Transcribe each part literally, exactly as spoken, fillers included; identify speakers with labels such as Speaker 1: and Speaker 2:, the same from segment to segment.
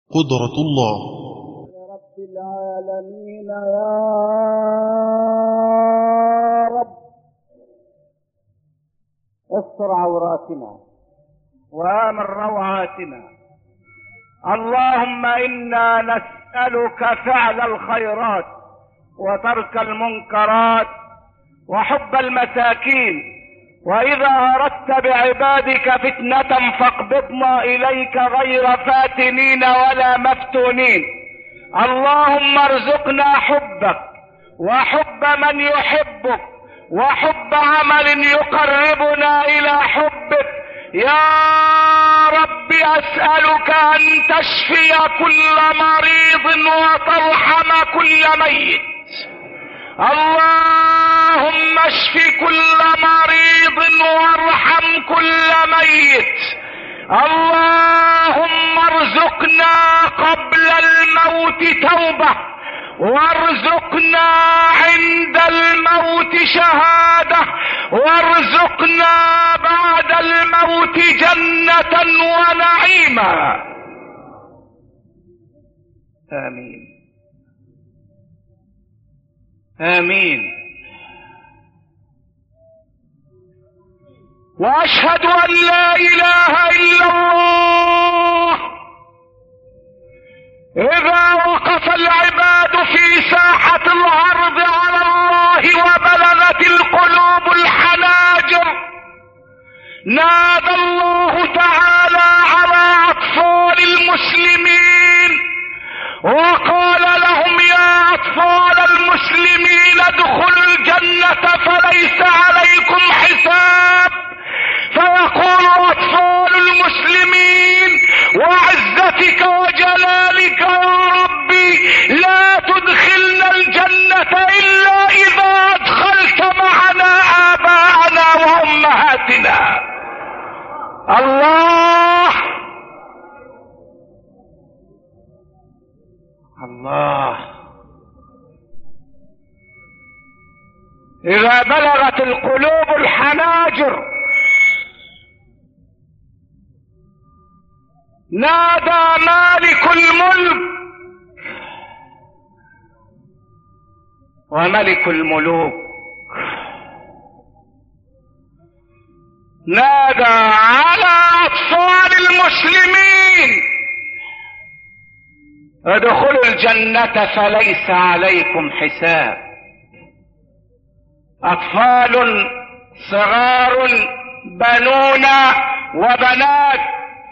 Speaker 1: قدرة الله.
Speaker 2: يا رب العالمين يا رب استر عوراتنا وآمن روعاتنا. اللهم إنا نسألك فعل الخيرات وترك المنكرات وحب المساكين، وإذا أردت بعبادك فتنة فاقبضنا إليك غير فاتنين ولا مفتونين. اللهم ارزقنا حبك وحب من يحبك وحب عمل يقربنا إلى حبك. يا رب أسألك أن تشفي كل مريض وترحم كل ميت. اللهم اشف كل مريض وارحم كل ميت. اللهم ارزقنا قبل الموت توبة، وارزقنا عند الموت شهادة، وارزقنا بعد الموت جنة ونعيما. آمين آمين. وأشهد أن لا إله إلا الله. إذا وقف العباد في ساحة العرض على الله وبلغت القلوب الحناجر، نادى الله تعالى على أطفال المسلمين وقال لهم: يا أطفال المسلمين ادخلوا الجنة فليس عليكم حساب. فيقول أطفال المسلمين: وعزتك وجلالك يا ربي لا تدخلنا الجنة إلا إذا أدخلت معنا آباءنا وأمهاتنا. الله الله. إذا بلغت القلوب الحناجر نادى مالك الملك وملك الملوك، نادى على أطفال المسلمين: ادخلوا الجنة فليس عليكم حساب. أطفال صغار بنون وبنات،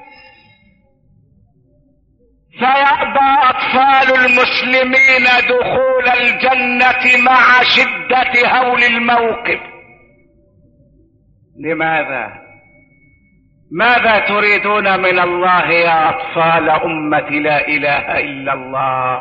Speaker 2: فيأبى أطفال المسلمين دخول الجنة مع شدة هول الموقف. لماذا؟ ماذا تريدون من الله يا أطفال أمة لا إله إلا الله؟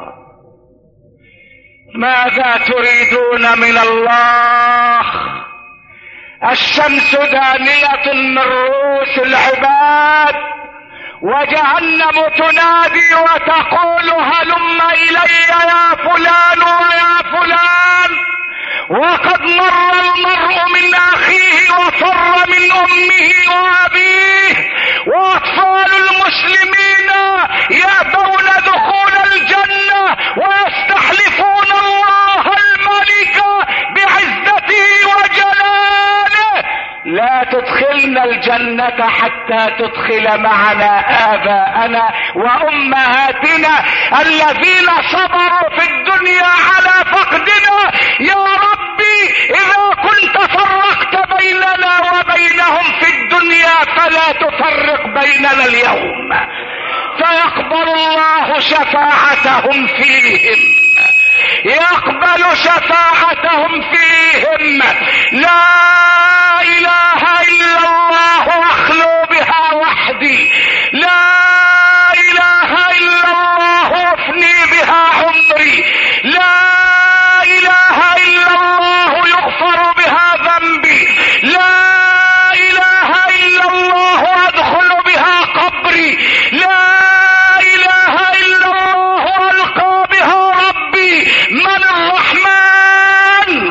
Speaker 2: ماذا تريدون من الله؟ الشمس دانية من رؤوس العباد، وجهنم تنادي وتقول: هلم إلي يا فلان ويا فلان. وقد مر المرء من أخيه وفر من أمه وأبيه، وأطفال المسلمين يأبون دخول الجنة ويستحلفون الله الملك بعزته وجلاله: لا تدخلنا الجنة حتى تدخل معنا آباءنا وأمهاتنا الذين صبروا في الدنيا على فقدنا. يا ربي إذا كنت فرقت بيننا وبينهم في الدنيا فلا تفرق بيننا اليوم. فيقبل الله شفاعتهم فيهم، يقبل شفاعتهم فيهم. لا إله إلا الله أخلو بها وحدي، لا إله إلا الله أفني بها عمري، لا إله إلا الله يغفر بها ذنبي، لا إله إلا الله أدخل بها قبري، لا إله إلا الله ألقى بها ربي. من الرحمن؟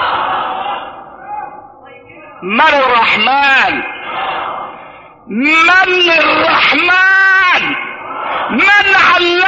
Speaker 2: من الرحمن؟ من الرحمن؟ من علم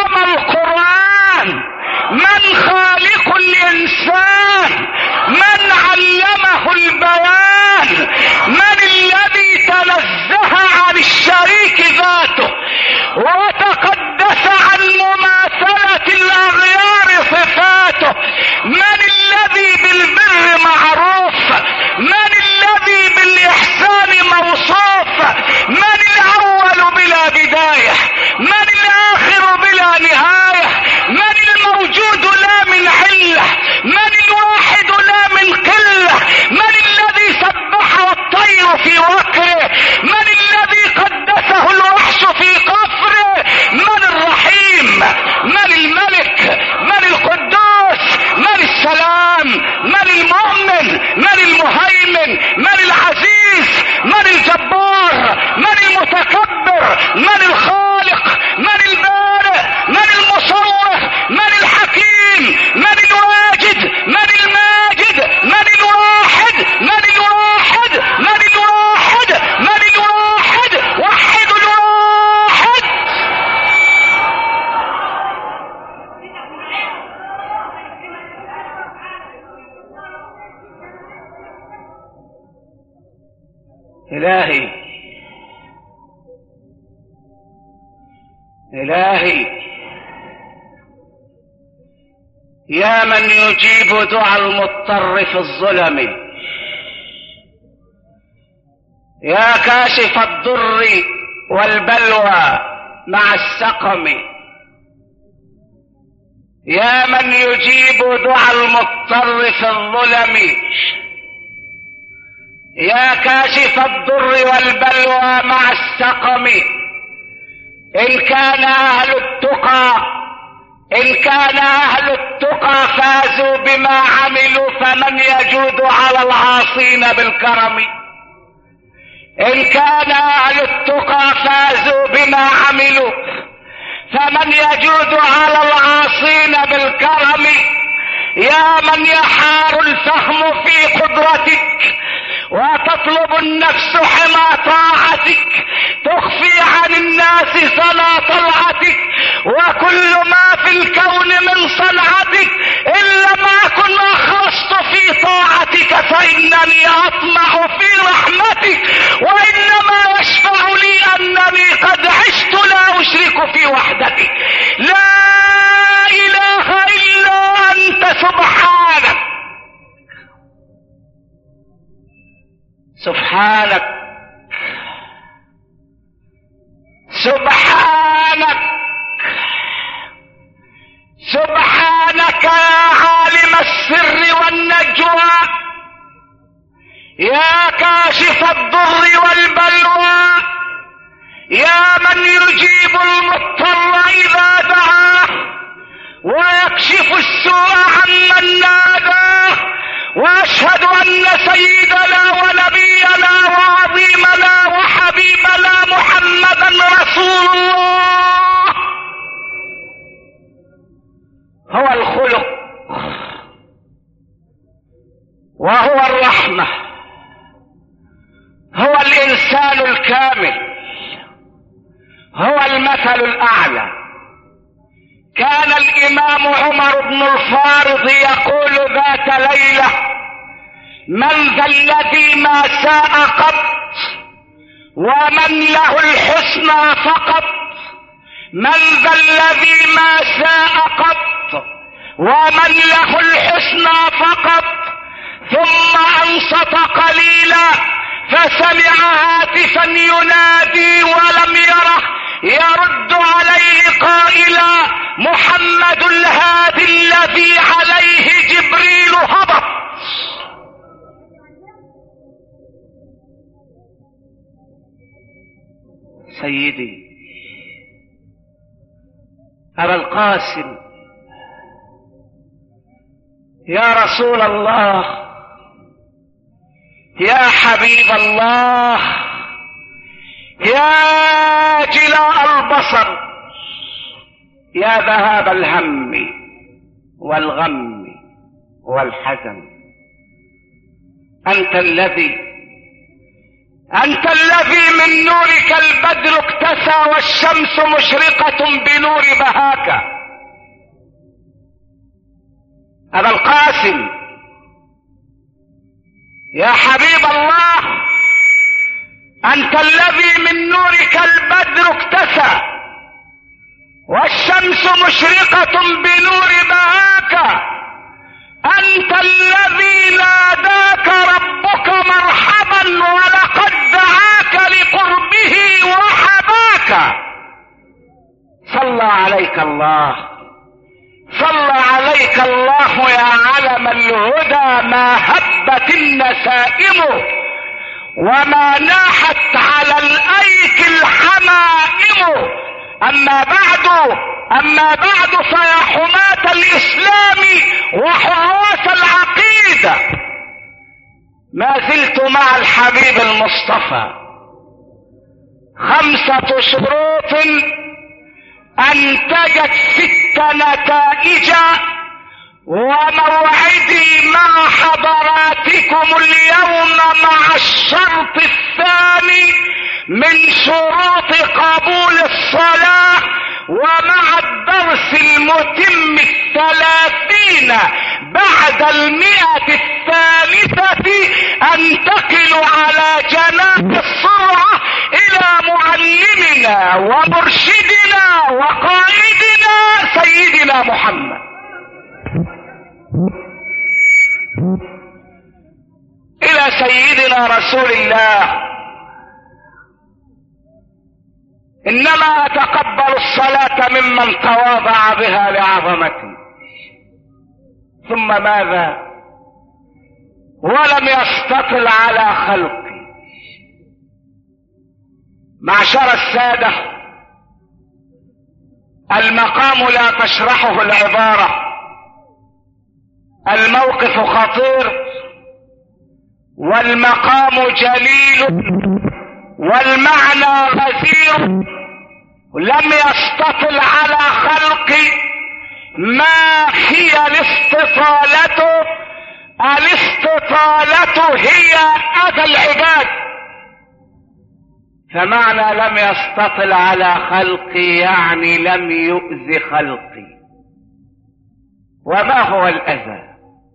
Speaker 2: الإنسان؟ من علمه البيان؟ من الذي تنزه عن الشريك ذاته وتقدس عن مماثلة الأغيار صفاته؟ من الذي بالبر معروف؟ من الذي بالإحسان موصوف؟ من الأول بلا بداية؟ من الآخر بلا نهاية؟ من الموجود لا من علة؟ من الواحد لا من قلة؟ من الذي سبح والطير في وكره؟ من الذي قدسه الوحش في قفره؟ من الرحيم؟ من الملك؟ من القدوس؟ من السلام؟ من المؤمن؟ من المهيمن؟ من العزيز؟ من الجبار؟ من المتكبر؟ من الخالق؟ من البارئ؟ من المصور؟ من الحكيم؟ من الواجد؟ من الماجد؟ من الواحد؟ من الواحد؟ من الواحد؟ من الواحد؟ وحد الواحد. إلهي إلهي يا من يجيب دعاء المضطر في الظلم، يا كاشف الضر والبلوى مع السقم، يا من يجيب دعاء المضطر في الظلم، يا كاشف الضر والبلوى مع السقم. إن كان أهل التقى إن كان أهل التقى فازوا بما عملوا فمن يجود على العاصين بالكرم. إن كان أهل التقى فازوا بما عملوا فمن يجود على العاصين بالكرم. يا من يحار الفهم في قدرتك وتطلب النفس حمى طاعتك، تخفي عن الناس سنا طلعتك وكل ما في الكون من صنعتك. إن لم أكن أخلصت في طاعتك فإنني أطمع في رحمتك، وإنما يشفع لي أنني قد عشت لا أشرك في وحدتك. لا إله إلا أنت سبحانك سبحانك سبحانك سبحانك يا عالم السر والنجوى، يا كاشف الضر والبلوى، يا من يجيب المضطر إذا دعاه ويكشف السوء عمن ناداه. وأشهد أن سيدنا ونبينا وعظيمنا وحبيبنا محمدا رسول الله هو الخلق وهو الرحمة، هو الإنسان الكامل، هو المثل الأعلى. كان الإمام عمر بن الفارض يقول ذات ليلة: من ذا الذي ما ساء قط ومن له الحسنى فقط؟ من ذا الذي ما ساء قط ومن له الحسنى فقط؟ ثم أنصت قليلا فسمع هاتفا ينادي ولم يره يرد عليه قائلا: محمد الهادي الذي عليه جبريل هبط. سيدي أبا القاسم، يا رسول الله، يا حبيب الله، يا جلاء البصر، يا ذهاب الهم والغم والحزن، أنت الذي أنت الذي من نورك البدر اكتسى والشمس مشرقة بنور بهاك. أبا القاسم يا حبيب الله، أنت الذي من نورك البدر اكتسى والشمس مشرقة بنور بهاك، أنت الذي ناداك ربك مرحبا ولقد دعاك لقربه وحباك. صلى عليك الله، صلى عليك الله يا علم الهدى، ما هبت النسائم وما ناحت على الأيك الحمائم. أما بعد أما بعد فيا حماة الإسلام وحراس العقيدة، ما زلت مع الحبيب المصطفى. خمسة شروط أنتجت ست نتائج، وموعدي مع حضراتكم اليوم مع الشرط الثاني من شروط قبول الصلاة، ومع الدرس المتم الثلاثين بعد المئة الثالثة انتقل على جناح السرعة إلى معلمنا ومرشدنا وقائدنا سيدنا محمد. إلى سيدنا رسول الله. إنما أتقبل الصلاة ممن تواضع بها لعظمتي. ثم ماذا؟ ولم يستطل على خلقي. معشر السادة، المقام لا تشرحه العبارة، الموقف خطير والمقام جليل والمعنى غزير. لم يستطل على خلقي. ما هي الاستطالة؟ الاستطالة هي أذى العباد. فمعنى لم يستطل على خلقي يعني لم يؤذي خلقي. وما هو الأذى؟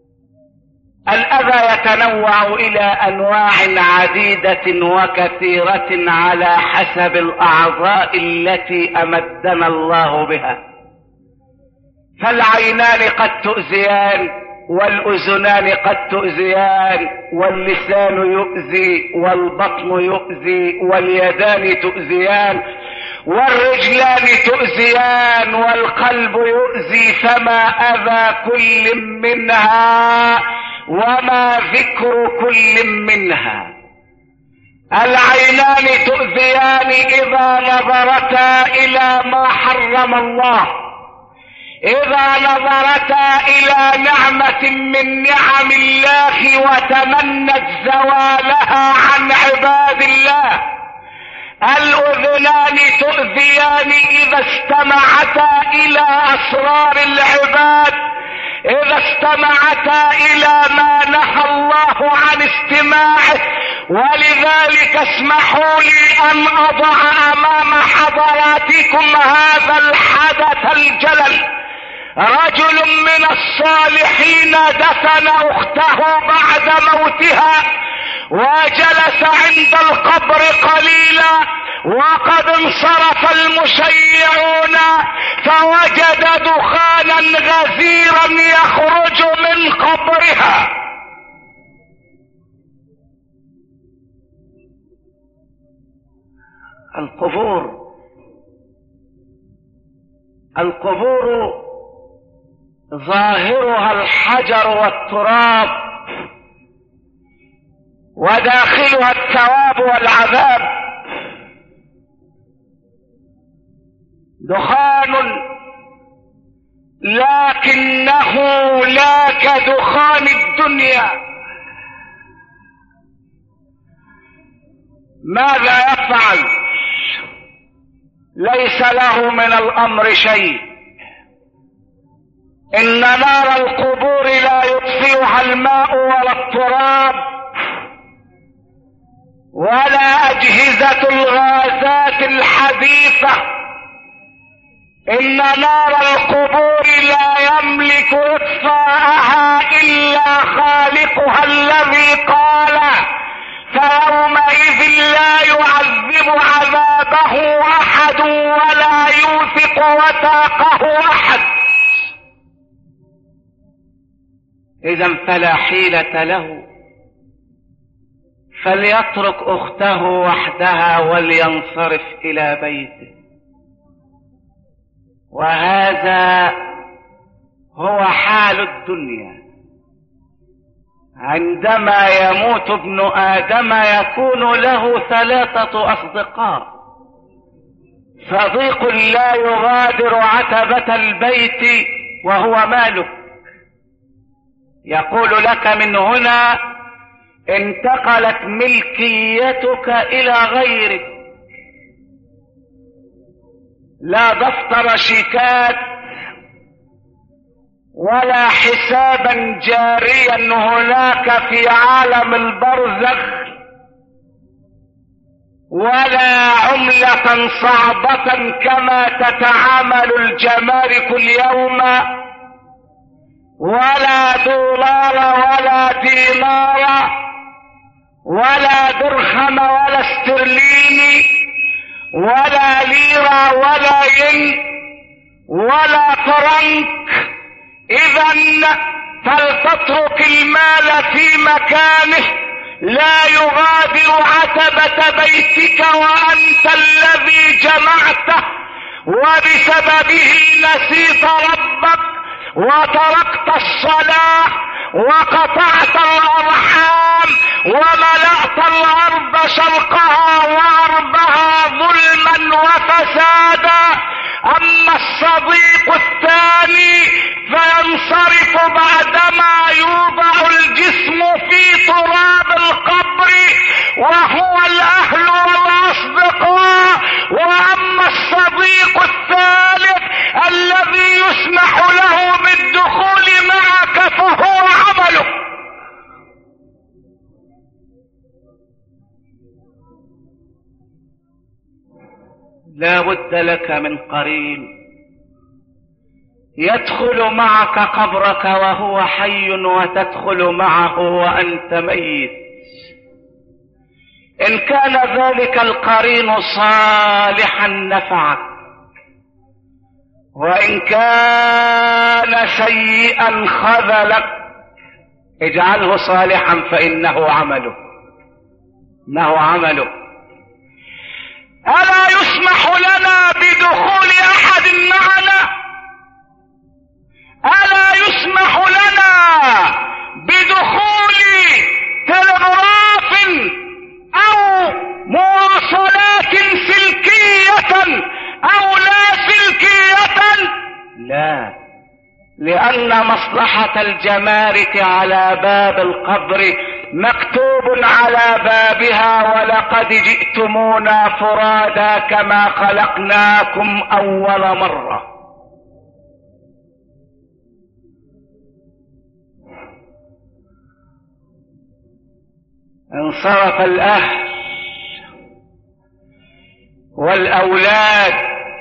Speaker 2: الأذى يتنوع إلى أنواع عديدة وكثيرة على حسب الأعضاء التي أمدنا الله بها. فالعينان قد تؤذيان، والأذنان قد تؤذيان، واللسان يؤذي، والبطن يؤذي، واليدان تؤذيان، والرجلان تؤذيان، والقلب يؤذي. فما أذى كل منها وما ذكر كل منها. العينان تؤذيان إذا نظرتا إلى ما حرم الله، إذا نظرتا إلى نعمة من نعم الله وتمنت زوالها عن عباد الله. الأذنان تؤذيان إذا استمعتا إلى أسرار العباد، إذا استمعتا إلى ما نهى الله عن استماعه. ولذلك اسمحوا لي أن أضع أمام حضراتكم هذا الحدث الجلل. رجل من الصالحين دفن أخته بعد موتها، وجلس عند القبر قليلا، وقد انصرف المشيعون فوجد دخانا غزيرا يخرج من قبرها. القبور القبور ظاهرها الحجر والتراب، وداخلها الثواب والعذاب. دخان لكنه لا كدخان الدنيا. ماذا يفعل؟ ليس له من الأمر شيء. إن نار القبور لا يطفئها الماء ولا التراب ولا أجهزة الغازات الحديثة. إن نار القبور لا يملك إطفاءها إلا خالقها الذي قال: فيومئذ لا يعذب عذابه أحد ولا يوثق وثاقه أحد. إذا فلا حيلة له، فليترك أخته وحدها ولينصرف إلى بيته. وهذا هو حال الدنيا. عندما يموت ابن آدم يكون له ثلاثة أصدقاء: صديق لا يغادر عتبة البيت وهو ماله، يقول لك من هنا انتقلت ملكيتك إلى غيرك، لا دفتر شيكات ولا حسابا جاريا هناك في عالم البرزخ، ولا عملة صعبة كما تتعامل الجمارك اليوم، ولا دولار ولا دينار ولا درهم ولا استرليني ولا ليرة ولا ين ولا فرنك. إذن فلتترك المال في مكانه، لا يغادر عتبة بيتك وأنت الذي جمعته وبسببه نسيت ربك وتركت الصلاة وقطعت الأرحام وملأت الأرض شرقها وغربها ظلما وفسادا. أما الصديق الثاني فينصرف بعدما يوضع الجسم في تراب القبر وهو الأهل والأصدقاء. وأما الصديق الثالث الذي يسمح له بالدخول معك فهو عمله. لا بد لك من قرين يدخل معك قبرك وهو حي وتدخل معه وأنت ميت. إن كان ذلك القرين صالحا نفعك، وإن كان سيئا خذلك. اجعله صالحا فإنه عمله إنه عمله. ألا يسمح لنا بدخول أحد معنا؟ ألا يسمح لنا بدخول تلغراف أو مواصلات سلكية أو لا سلكية؟ لا، لأن مصلحة الجمارك على باب القبر مكتوب على بابها: ولقد جئتمونا فرادا كما خلقناكم أول مرة. انصرف الأهل والأولاد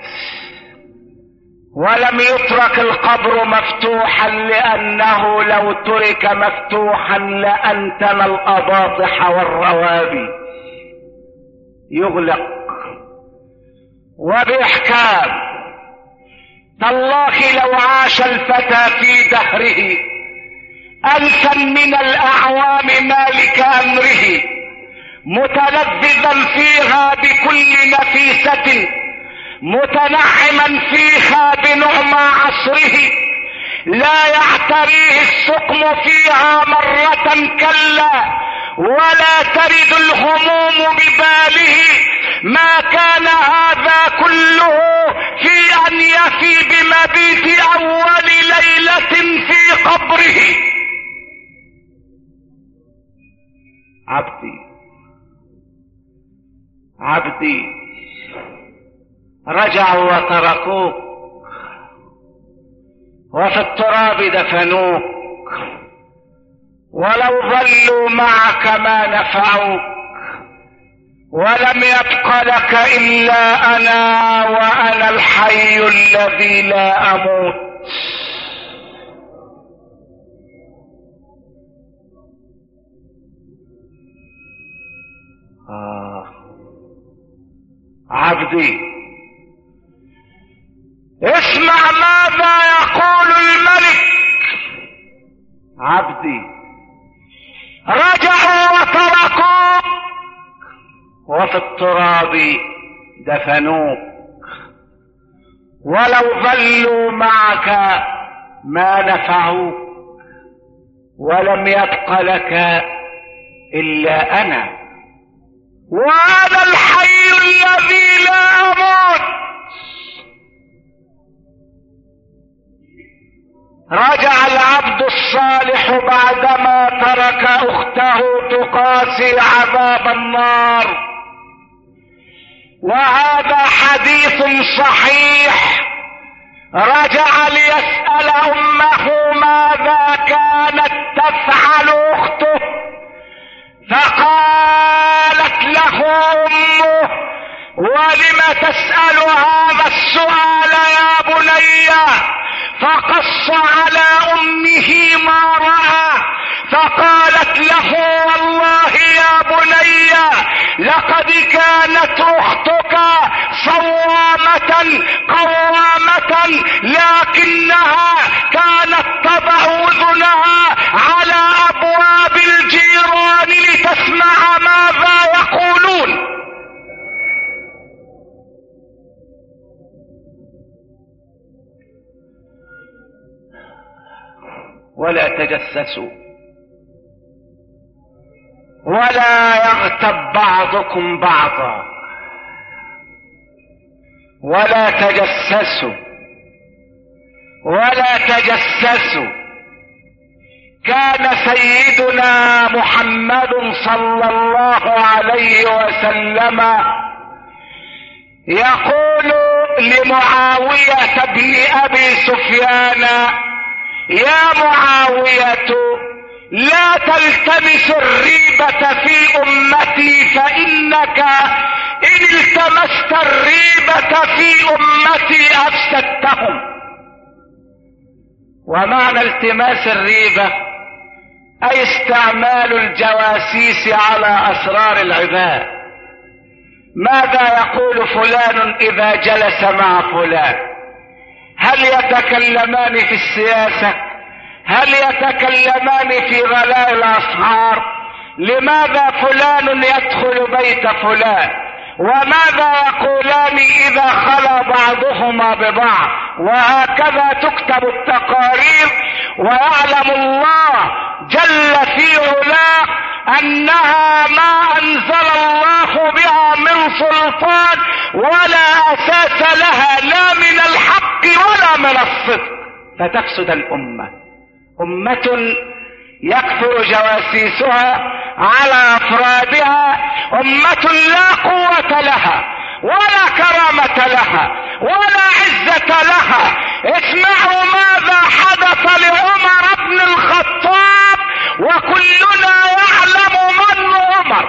Speaker 2: ولم يترك القبر مفتوحا، لأنه لو ترك مفتوحا لأنتن الأباطح والروابي. يغلق وبإحكام. تالله لو عاش الفتى في دهره ألفا من الأعوام مالك أمره، متلذذا فيها بكل نفيسة، متنعما فيها بنعمى عصره، لا يعتريه السقم فيها مرة كلا، ولا ترد الهموم بباله، ما كان هذا كله في أن يفي بمبيت أول ليلة في قبره. عبدي عبدي رجعوا وتركوك وفي التراب دفنوك، ولو ظلوا معك ما نفعوك، ولم يبق لك إلا أنا وأنا الحي الذي لا أموت. آه عبدي اسمع ماذا يقول الملك. عبدي رجعوا وتركوك وفي التراب دفنوك، ولو ظلوا معك ما نفعوك، ولم يبق لك إلا أنا وأنا الحي الذي لا أموت. رجع العبد الصالح بعدما ترك أخته تقاسي عذاب النار، وهذا حديث صحيح. رجع ليسأل أمه ماذا كانت تفعل أخته، فقالت له أمه ولم تسأل هذا السؤال يا بني؟ فقص على أمه ما رأى، فقالت له والله يا بني لقد كانت أختك صوامة قوامة، لكنها كانت تضع أذنها على أبواب الجيران لتسمع ماذا يقولون. ولا تجسسوا ولا يغتب بعضكم بعضا، ولا تجسسوا ولا تجسسوا. كان سيدنا محمد صلى الله عليه وسلم يقول لمعاوية بن أبي سفيان يا معاوية لا تلتمس الريبة في أمتي، فإنك إن التمست الريبة في أمتي أفسدتهم. ومعنى التماس الريبة أي استعمال الجواسيس على أسرار العباد. ماذا يقول فلان إذا جلس مع فلان؟ هل يتكلمان في السياسة؟ هل يتكلمان في غلاء الأسعار؟ لماذا فلان يدخل بيت فلان؟ وماذا يقولان إذا خلا بعضهما ببعض؟ وهكذا تكتب التقارير، ويعلم الله جل في علاه أنها ما أنزل الله بها من سلطان ولا أساس لها لا من الحق ولا من الصدق، فتفسد الأمة. أمة يكثر جواسيسها على أفرادها، أمة لا قوة لها ولا كرامة لها ولا عزة لها. اسمعوا ماذا حدث لعمر بن الخطاب، وكلنا يعلم من عمر،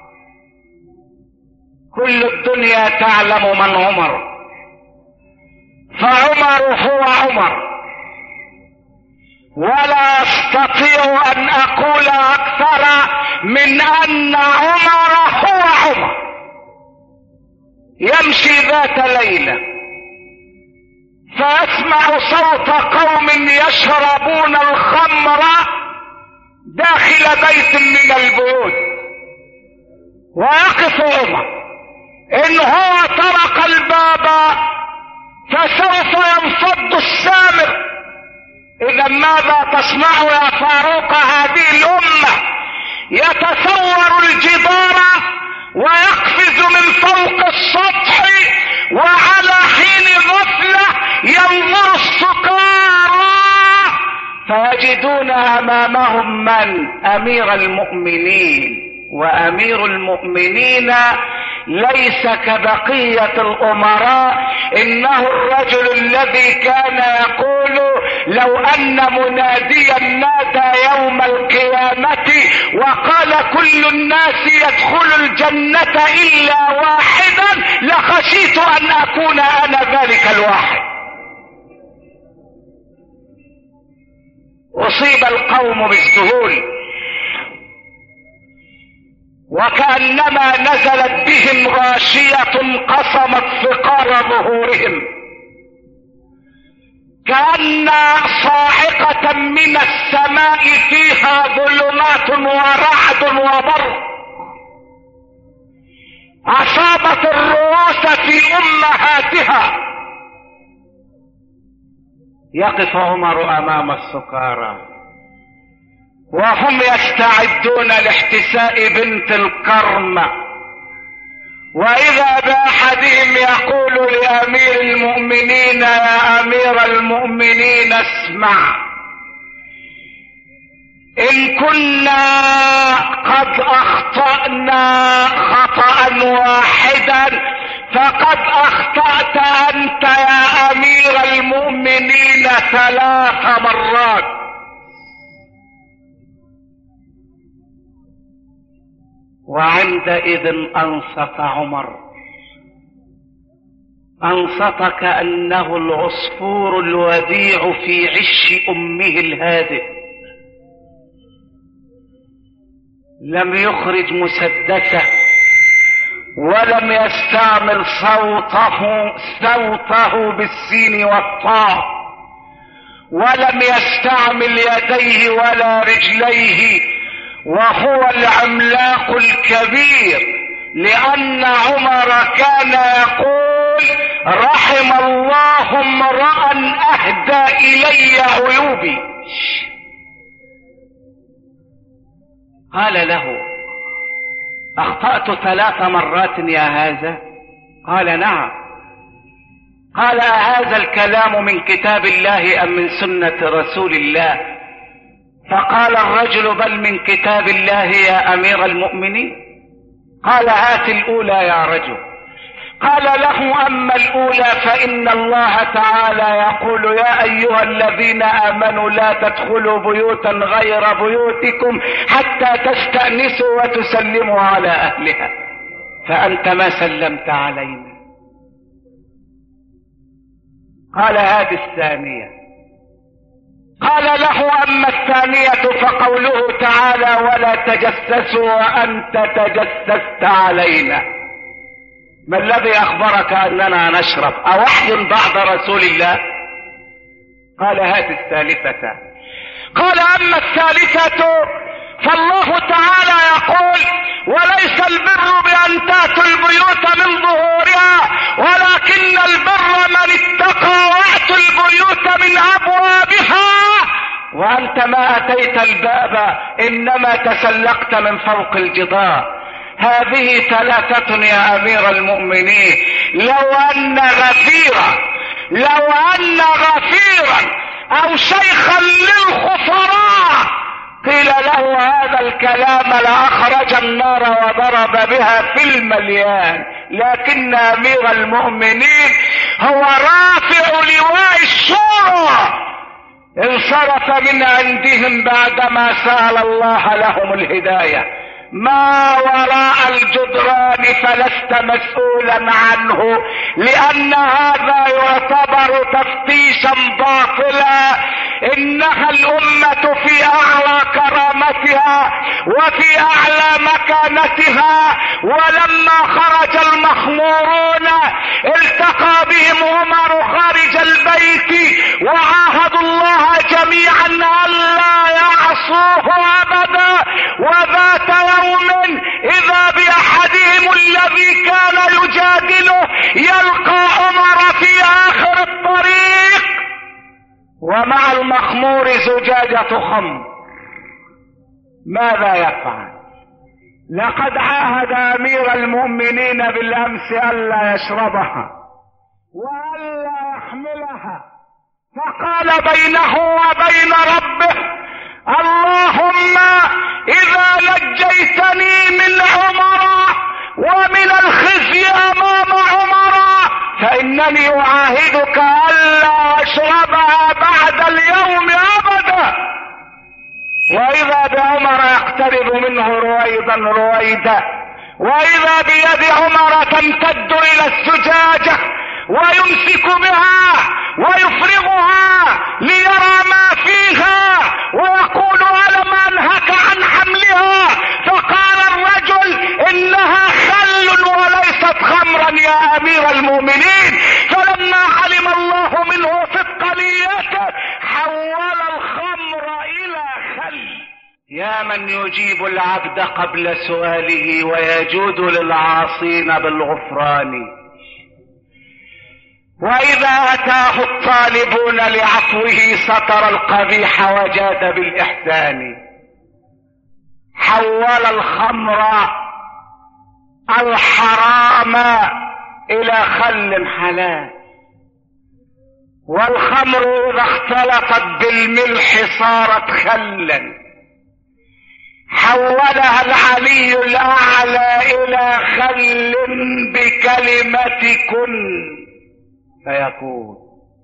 Speaker 2: كل الدنيا تعلم من عمر، فعمر هو عمر، ولا استطيع ان اقول اكثر من ان عمر هو عمر. يمشي ذات ليلة فاسمع صوت قوم يشربون الخمر داخل بيت من البيوت، ويقف عمر. ان هو طرق الباب فسوف ينفض السامر. اذا ماذا تصنع يا فاروق هذه الامة؟ يتصور الجدار ويقفز من فوق السطح، وعلى حين غفلة ينظر السكارى فيجدون امامهم من؟ امير المؤمنين. وامير المؤمنين ليس كبقية الأمراء، إنه الرجل الذي كان يقول لو أن مناديا نادى يوم القيامة وقال كل الناس يدخل الجنة إلا واحدا لخشيت أن أكون أنا ذلك الواحد. أصيب القوم بالذهول وكأنما نزلت بهم غاشية قصمت فقار ظهورهم، كأن صاعقة من السماء فيها ظلمات ورعد وبرق أصابت الرؤوس في أمهاتها. يقف عمر أمام السكارى وهم يستعدون لاحتساء بنت القرم، وإذا بأحدهم يقول لأمير المؤمنين يا أمير المؤمنين اسمع، إن كنا قد أخطأنا خطأ واحدا فقد أخطأت أنت يا أمير المؤمنين ثلاث مرات. وعندئذ أنصت عمر، أنصت كأنه العصفور الوديع في عش أمه الهادئ، لم يخرج مسدسه ولم يستعمل صوته صوته بالسين والطاء، ولم يستعمل يديه ولا رجليه، وهو العملاق الكبير، لأن عمر كان يقول رحم الله امرأ أهدى إلي عيوبي. قال له أخطأت ثلاث مرات يا هذا؟ قال نعم. قال أهذا الكلام من كتاب الله أم من سنة رسول الله؟ فقال الرجل بل من كتاب الله يا أمير المؤمنين. قال هات الأولى يا رجل. قال له أما الأولى فإن الله تعالى يقول يا أيها الذين آمنوا لا تدخلوا بيوتا غير بيوتكم حتى تستأنسوا وتسلموا على أهلها، فأنت ما سلمت علينا. قال هذه الثانية. قال له أما الثانية فقوله تعالى ولا تجسسوا وأنت تجسست علينا. ما الذي أخبرك أننا نشرب؟ أوحي بعد رسول الله؟ قال هذه الثالثة. قال أما الثالثة فالله تعالى يقول وليس البر بأن تأتوا البيوت من ظهورها ولكن البر من اتقى وأتوا البيوت من أبوابها، وأنت ما أتيت الباب إنما تسلقت من فوق الجدار. هذه ثلاثة يا أمير المؤمنين. لو أن غفيرا لو أن غفيرا أو شيخا للخفراء قيل له هذا الكلام لأخرج النار وضرب بها في المليان، لكن أمير المؤمنين هو رافع لواء الشورى انصرف من عندهم بعدما سأل الله لهم الهداية. ما وراء الجدران فلست مسؤولا عنه، لأن هذا يعتبر تفتيشا باطلا. إنها الأمة في أعلى كرامتها وفي أعلى مكانتها، ولما خرج المخمورون التقى بهم عمر خارج البيت وعاهدوا الله جميعا ألا يعصوه أبدا. وذات يوم إذا بأحدهم الذي كان يجادله يلقى عمر في آخر الطريق ومع المخمور زجاجة خمر. ماذا يفعل؟ لقد عاهد أمير المؤمنين بالأمس ألا يشربها وألا يحملها، فقال بينه وبين ربه اللهم إذا نجيتني من عمر ومن الخزي امام عمر، فانني اعاهدك الا اشربها بعد اليوم ابدا. واذا بعمر يقترب منه رويدا رويدا، واذا بيد عمر تمتد الى الزجاجة ويمسك بها ويفرغها ليرى ما فيها ويقول ألم أنهك عن حملها؟ فقال الرجل إنها خل وليست خمرا يا أمير المؤمنين. فلما علم الله منه صدق نيته حول الخمر إلى خل. يا من يجيب العبد قبل سؤاله ويجود للعاصين بالغفران. وإذا أتاه الطالبون لعفوه ستر القبيح وجاد بالإحسان. حول الخمر الحرام إلى خل حلال، والخمر إذا اختلطت بالملح صارت خلا. حولها العلي الأعلى إلى خل بكلمة كن فيكون.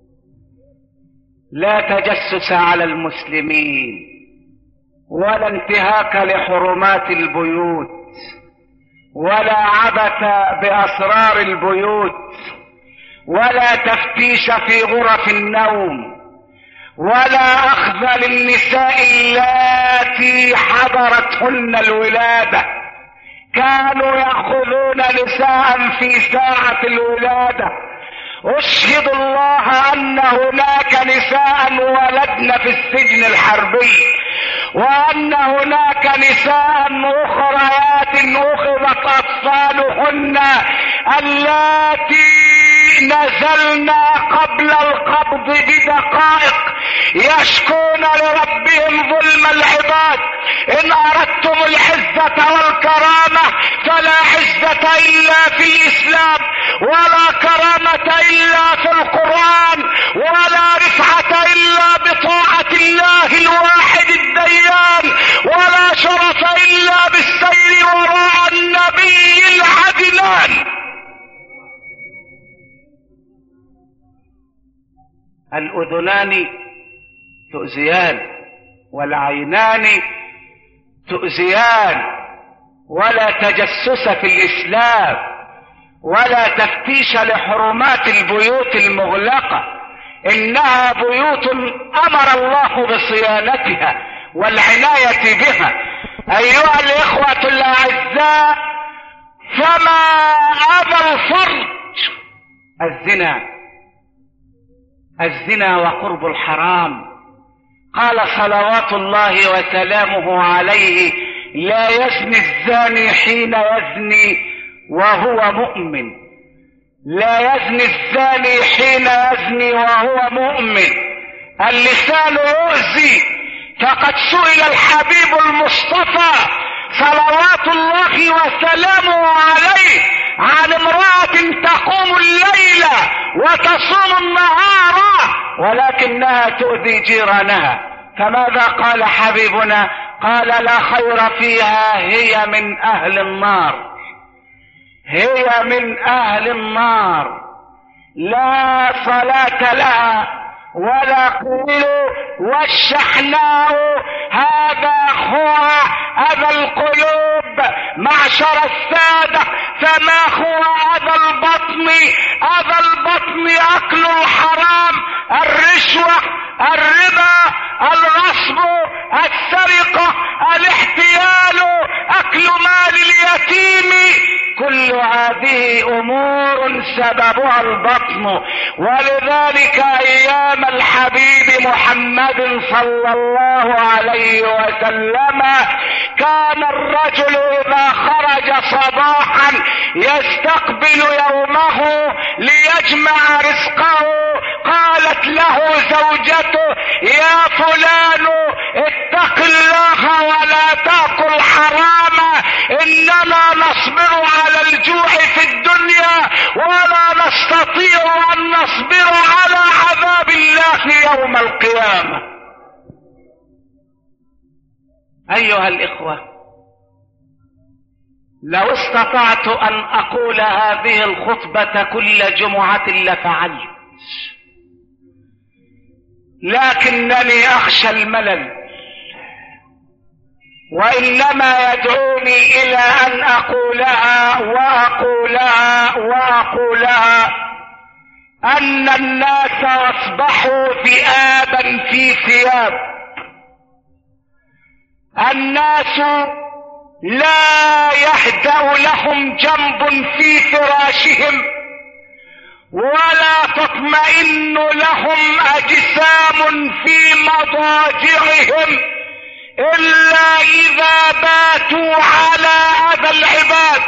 Speaker 2: لا تجسس على المسلمين، ولا انتهاك لحرمات البيوت، ولا عبث بأسرار البيوت، ولا تفتيش في غرف النوم، ولا أخذ للنساء اللاتي حضرتهن الولادة. كانوا يأخذون نساء في ساعة الولادة. أشهد الله أن هناك نساء ولدن في السجن الحربي، وأن هناك نساء أخريات أخذت أطفالهن اللاتي نزلنا قبل القبض بدقائق يشكون لربهم ظلم العباد. إن أردتم العزة والكرامة فلا عزة إلا في الإسلام، ولا كرامة إلا في القرآن، ولا رفعة إلا بطاعة الله الواحد الديان، ولا شرف إلا بالسير وراء النبي العدنان. الأذنان تؤذيان، والعينان تؤذيان، ولا تجسس في الإسلام، ولا تفتيش لحرمات البيوت المغلقة. إنها بيوت أمر الله بصيانتها والعناية بها. أيها الإخوة الأعزاء، فما أبى الفرج الزنا الزنا وقرب الحرام. قال صلوات الله وسلامه عليه: لا يزني الزاني حين يزني وهو مؤمن. لا يزني الزاني حين يزني وهو مؤمن. اللسان يؤذي، فقد سئل الحبيب المصطفى صلوات الله وسلامه عليه عن امرأة تقوم الليل وتصوم النهار ولكنها تؤذي جيرانها، فماذا قال حبيبنا؟ قال: لا خير فيها، هي من أهل النار، هي من أهل النار، لا صلاة لها ولا قيل. والشحناء هذا هو أذى القلوب معشر السادة. فما هو أذى البطن؟ أذى البطن أكل الحرام، الرشوة، الربا، الغصب، السرقة، الاحتيال، أكل مال اليتيم. كل هذه أمور سببها البطن. ولذلك أيام الحبيب محمد صلى الله عليه وسلم كان الرجل إذا خرج صباحا يستقبل يومه ليجمع رزقه، قالت له زوجته: يا فلان اتق الله ولا تأكل حراما، إننا نصبر على الجوع في الدنيا ولا نستطيع أن نصبر على عذاب الله يوم القيامة. أيها الإخوة، لو استطعت أن أقول هذه الخطبة كل جمعة لفعلت، لكنني أخشى الملل، وإنما يدعوني إلى أن أقولها وأقولها وأقولها أن الناس أصبحوا ذئابا في ثياب. الناس لا يهدأ لهم جنب في فراشهم، ولا تطمئن لهم أجسام في مضاجعهم إلا إذا باتوا على أذى العباد.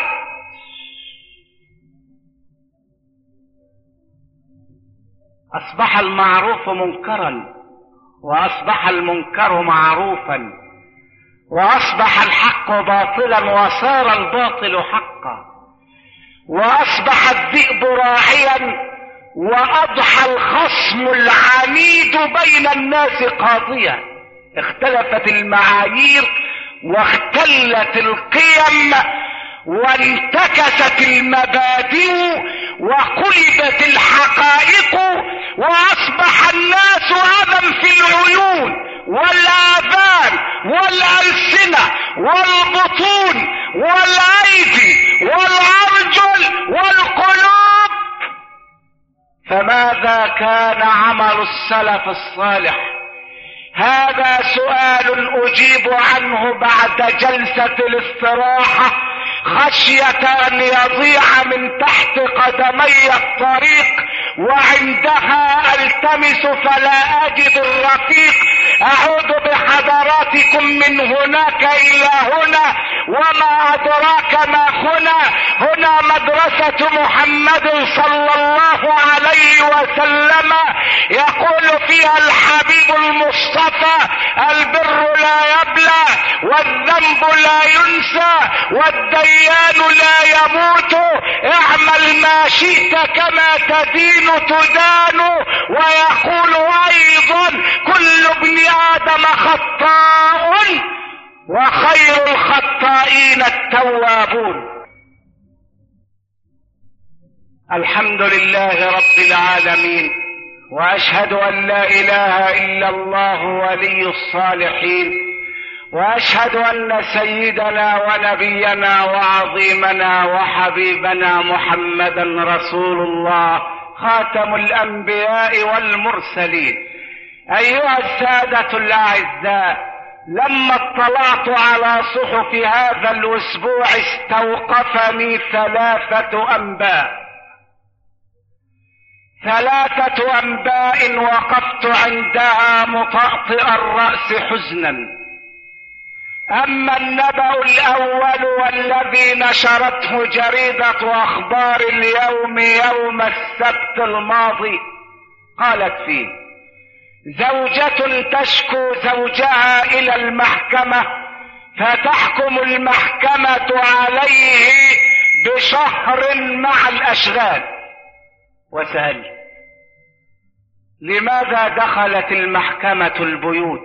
Speaker 2: أصبح المعروف منكرا، وأصبح المنكر معروفا، وأصبح الحق باطلا وصار الباطل حقا، وأصبح الذئب راعيا، وأضحى الخصم العنيد بين الناس قاضيا. اختلفت المعايير واختلت القيم وانتكست المبادئ وقلبت الحقائق، وأصبح الناس أذى في العيون والآذان والألسنة والبطون والأيدي والأرجل والقلوب. فماذا كان عمل السلف الصالح؟ هذا سؤال أجيب عنه بعد جلسة الاستراحة، خشية أن يضيع من تحت قدمي الطريق، وعندها التمس فلا أجد الرفيق. أعود بحضراتكم من هناك إلى هنا، وما أدراك ما هنا. هنا مدرسة محمد صلى الله عليه وسلم، يقول فيها الحبيب المصطفى: البر لا يبلى، والذنب لا ينسى، والديان لا يموت، اعمل ما شئت كما تدين تدان. ويقول أيضا: كل ابن آدم خطاء، وخير الخطائين التوابون. الحمد لله رب العالمين، وأشهد أن لا إله إلا الله ولي الصالحين، وأشهد أن سيدنا ونبينا وعظيمنا وحبيبنا محمدا رسول الله، خاتم الأنبياء والمرسلين. أيها السادة الأعزاء، لما اطلعت على صحف هذا الأسبوع استوقفني ثلاثة أنباء ثلاثة أنباء وقفت عندها مطأطئ الرأس حزنا. أما النبأ الأول والذي نشرته جريدة أخبار اليوم يوم السبت الماضي، قالت فيه: زوجة تشكو زوجها إلى المحكمة، فتحكم المحكمة عليه بشهر مع الأشغال. وسأل: لماذا دخلت المحكمة البيوت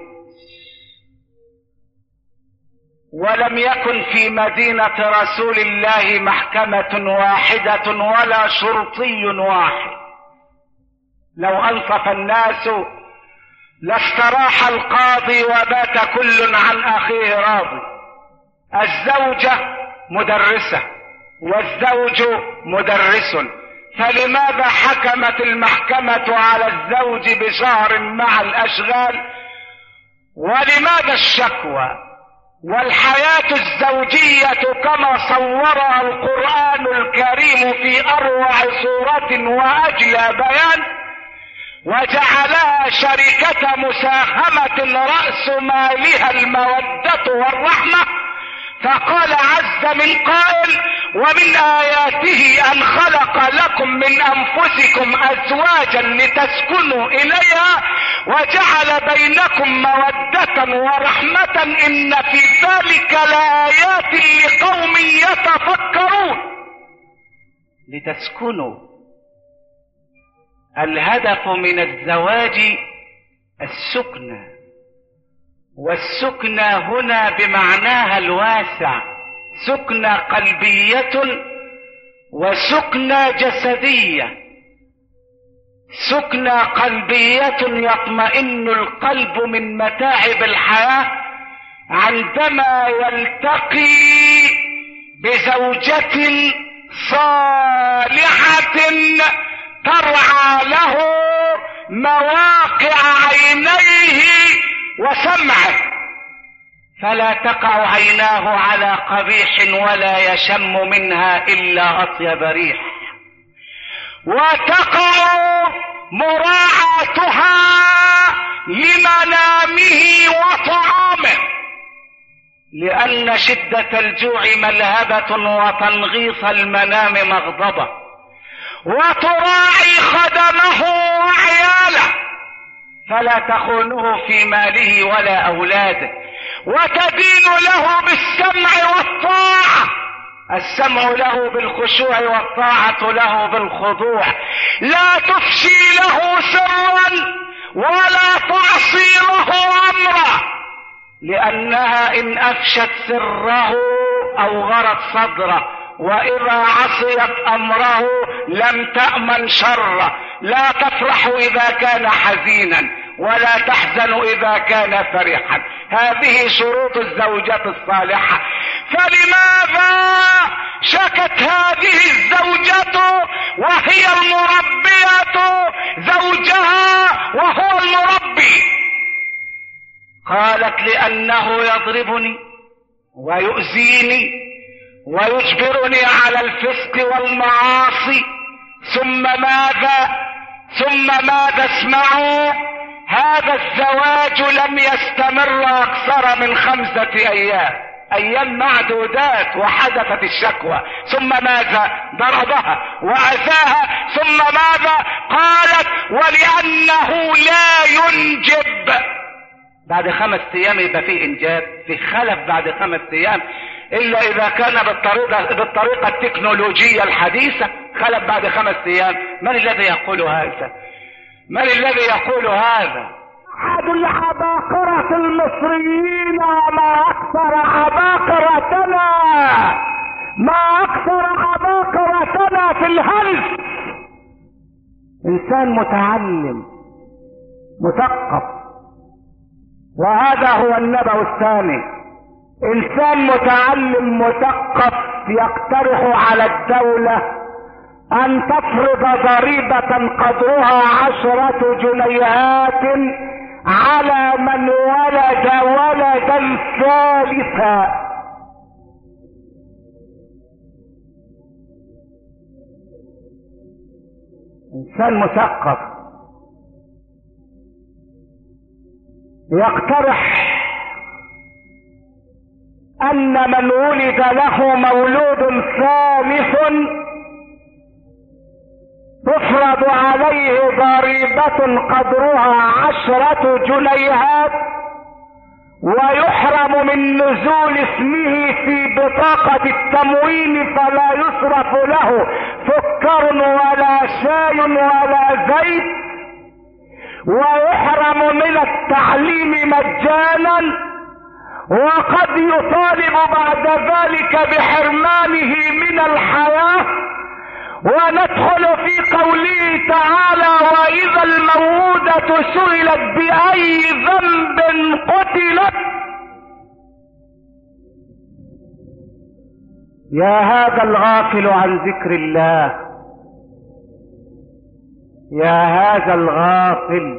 Speaker 2: ولم يكن في مدينة رسول الله محكمة واحدة ولا شرطي واحد؟ لو أنصف الناس لاستراح القاضي وبات كل عن أخيه راضي. الزوجة مدرسة والزوج مدرس، فلماذا حكمت المحكمة على الزوج بشهر مع الأشغال؟ ولماذا الشكوى؟ والحياة الزوجية كما صورها القرآن الكريم في أروع صورة وأجلى بيان، وجعلها شركة مساهمة رأس مالها المودة والرحمة. فقال عز من قائل: ومن آياته أن خلق لكم من أنفسكم أزواجا لتسكنوا إليها وجعل بينكم مودة ورحمة إن في ذلك لآيات لقوم يتفكرون. لتسكنوا، الهدف من الزواج السكنى، والسكنى هنا بمعناها الواسع، سكنى قلبية وسكنى جسدية. سكنى قلبية يطمئن القلب من متاعب الحياة عندما يلتقي بزوجة صالحة ترعى له مواقع عينيه وسمعه، فلا تقع عيناه على قبيح ولا يشم منها إلا أطيب ريح، وتقع مراعاتها لمنامه وطعامه، لأن شدة الجوع ملهبة وتنغيص المنام مغضبة، وتراعي خدمه وعياله فلا تخونه في ماله ولا أولاده، وتدين له بالسمع والطاعة، السمع له بالخشوع والطاعة له بالخضوع، لا تفشي له سرا ولا تعصي له أمرا، لأنها إن أفشت سره أوغرت صدره، وإذا عصيت أمره لم تأمن شره، لا تفرح إذا كان حزينا ولا تحزن إذا كان فرحا. هذه شروط الزوجة الصالحة. فلماذا شكت هذه الزوجة وهي المربية زوجها وهو المربي؟ قالت لأنه يضربني ويؤذيني ويجبرني على الفسق والمعاصي. ثم ماذا ثم ماذا اسمعوا، هذا الزواج لم يستمر أكثر من خمسة أيام، أيام معدودات، وحدثت الشكوى. ثم ماذا؟ ضربها وأذاها. ثم ماذا؟ قالت ولأنه لا ينجب. بعد خمس أيام يبقى فيه إنجاب، في خلف بعد خمس أيام، إلا إذا كان بالطريقة, بالطريقة التكنولوجية الحديثة خلف بعد خمس أيام. من الذي يقول هذا؟ من الذي يقول هذا؟ أحد العباقرة المصريين، ما أكثر عباقرتنا، ما أكثر عباقرتنا في الهلس. إنسان متعلم مثقف، وهذا هو النبأ الثاني. إنسان متعلم مثقف يقترح على الدولة أن تفرض ضريبة قدرها عشرة جنيهات على من ولد ولدا ثالثا. إنسان مثقف يقترح أن من ولد له مولود ثالث تفرض عليه ضريبة قدرها عشرة جنيهات، ويحرم من نزول اسمه في بطاقة التموين، فلا يصرف له سكر ولا شاي ولا زيت، ويحرم من التعليم مجانا، وقد يطالب بعد ذلك بحرمانه من الحياة. وندخل في قوله تعالى وإذا الموءودة سئلت بأي ذنب قتلت. يا هذا الغافل عن ذكر الله، يا هذا الغافل،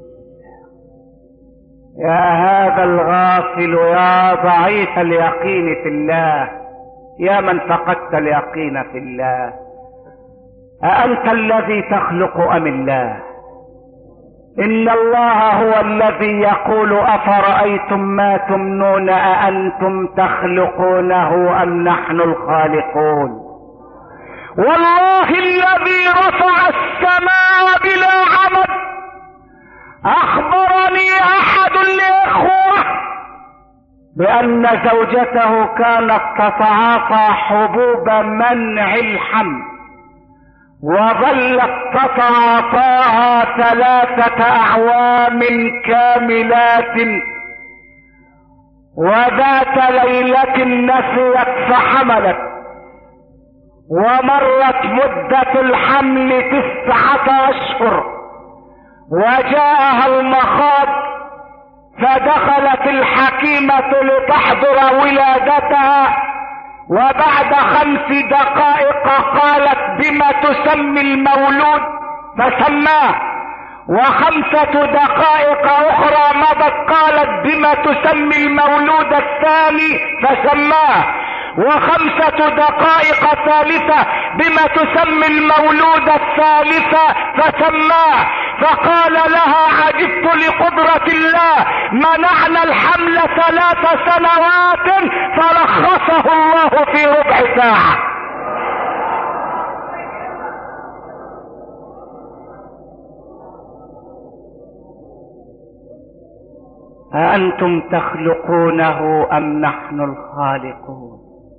Speaker 2: يا هذا الغافل، يا ضعيف اليقين في الله، يا من فقدت اليقين في الله، أأنت الذي تخلق أم الله؟ إن الله هو الذي يقول أفرأيتم ما تمنون أأنتم تخلقونه أم نحن الخالقون؟ والله الذي رفع السماء بلا عمد أخبرني أحد الإخوة بأن زوجته كانت تتعاطى حبوب منع الحمل، وظلت تتعاطاها ثلاثة أعوام كاملات، وذات ليلة نسيت فحملت، ومرت مدة الحمل تسعة أشهر، وجاءها المخاض، فدخلت الحكيمة لتحضر ولادتها، وبعد خمس دقائق قالت: بما تسمي المولود؟ فسماه. وخمسة دقائق أخرى مضت، قالت: بما تسمي المولود الثاني؟ فسماه. وخمسة دقائق ثالثة: بما تسمي المولود الثالثة؟ فسماه. فقال لها: عجبت لقدرة الله، منعنا الحمل ثلاث سنوات فرخصه الله في ربع ساعة. أأنتم تخلقونه أم نحن الخالقون؟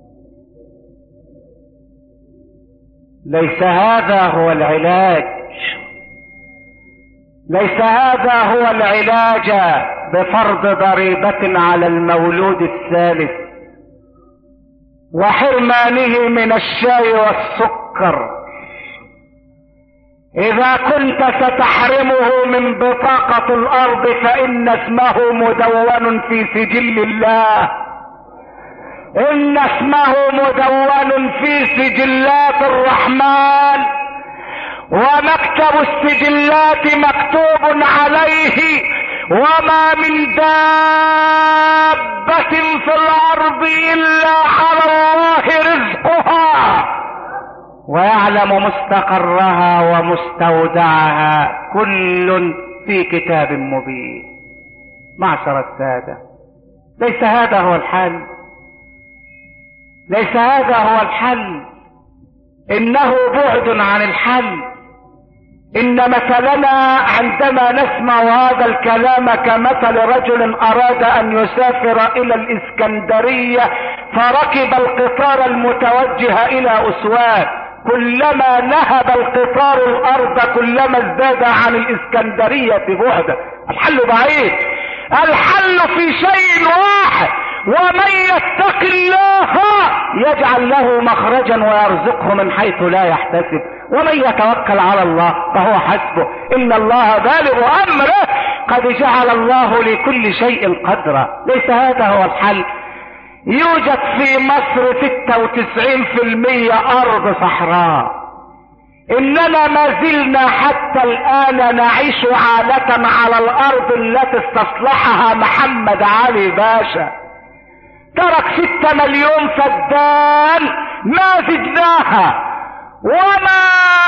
Speaker 2: ليس هذا هو العلاج، ليس هذا هو العلاج بفرض ضريبة على المولود الثالث وحرمانه من الشاي والسكر. إذا كنت ستحرمه من بطاقة الأرض فإن اسمه مدون في سجل الله، إن اسمه مدون في سجلات الرحمن، ومكتب السجلات مكتوب عليه: وما من دابة في الأرض إلا على الله رزقها ويعلم مستقرها ومستودعها، كل في كتاب مبين. معشر السادة، ليس هذا هو الحل، ليس هذا هو الحل، إنه بعد عن الحل. إن مثلنا عندما نسمع هذا الكلام كمثل رجل أراد أن يسافر إلى الإسكندرية فركب القطار المتوجه إلى أسوان، كلما نهب القطار الأرض كلما ازداد عن الإسكندرية بعدا. الحل بعيد، الحل في شيء واحد: ومن يتق الله يجعل له مخرجا ويرزقه من حيث لا يحتسب، ومن يتوكل على الله فهو حسبه، إن الله بالغ أمره، قد جعل الله لكل شيء قدرا. ليس هذا هو الحل. يوجد في مصر ستة وتسعين في المية أرض صحراء، إننا ما زلنا حتى الآن نعيش عالة على الأرض التي استصلحها محمد علي باشا. ترك ستة مليون فدان ما زدناها وما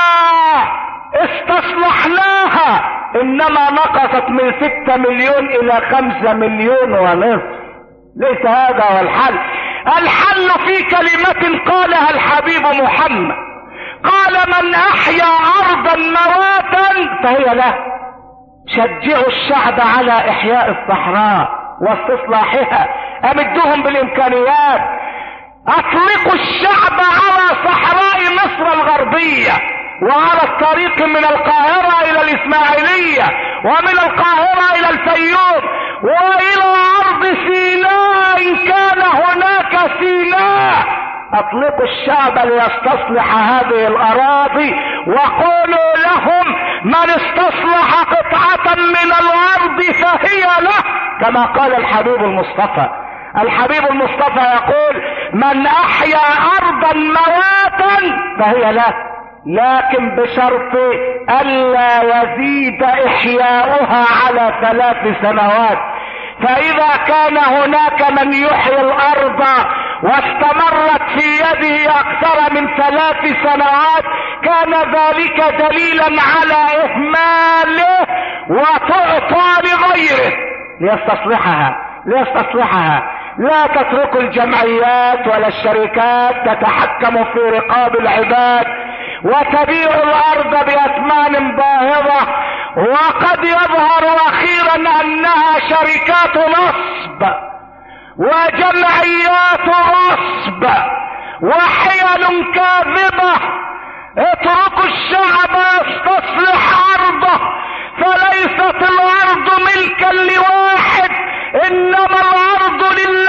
Speaker 2: استصلحناها، إنما نقصت من ستة مليون إلى خمسة مليون ونصف. ليس هذا هو الحل. الحل في كلمة قالها الحبيب محمد، قال: من أحيا أرضا مواتا فهي له. شجعوا الشعب على إحياء الصحراء واستصلاحها، أمدوهم بالإمكانيات، أطلقوا الشعب على صحراء مصر الغربية وعلى الطريق من القاهرة إلى الإسماعيلية ومن القاهرة إلى الفيوم وإلى أرض سيناء إن كان هناك سيناء. أطلقوا الشعب ليستصلح هذه الأراضي، وقولوا لهم: من استصلح قطعة من الأرض فهي له، كما قال الحبيب المصطفى. الحبيب المصطفى يقول: من أحيا أرضا مواتا فهي له، لكن بشرط ألا يزيد إحياؤها على ثلاث سنوات. فإذا كان هناك من يحيي الأرض واستمرت في يده أكثر من ثلاث سنوات كان ذلك دليلا على إهماله وتعطى لغيره ليستصلحها ليستصلحها. لا تتركوا الجمعيات ولا الشركات تتحكم في رقاب العباد وتبيع الأرض بأثمان باهظة، وقد يظهر أخيرا أنها شركات نصب وجمعيات غصب وحيل كاذبة. اتركوا الشعب يستصلح أرضه، فليست الأرض ملكا لواحد، إنما الأرض لله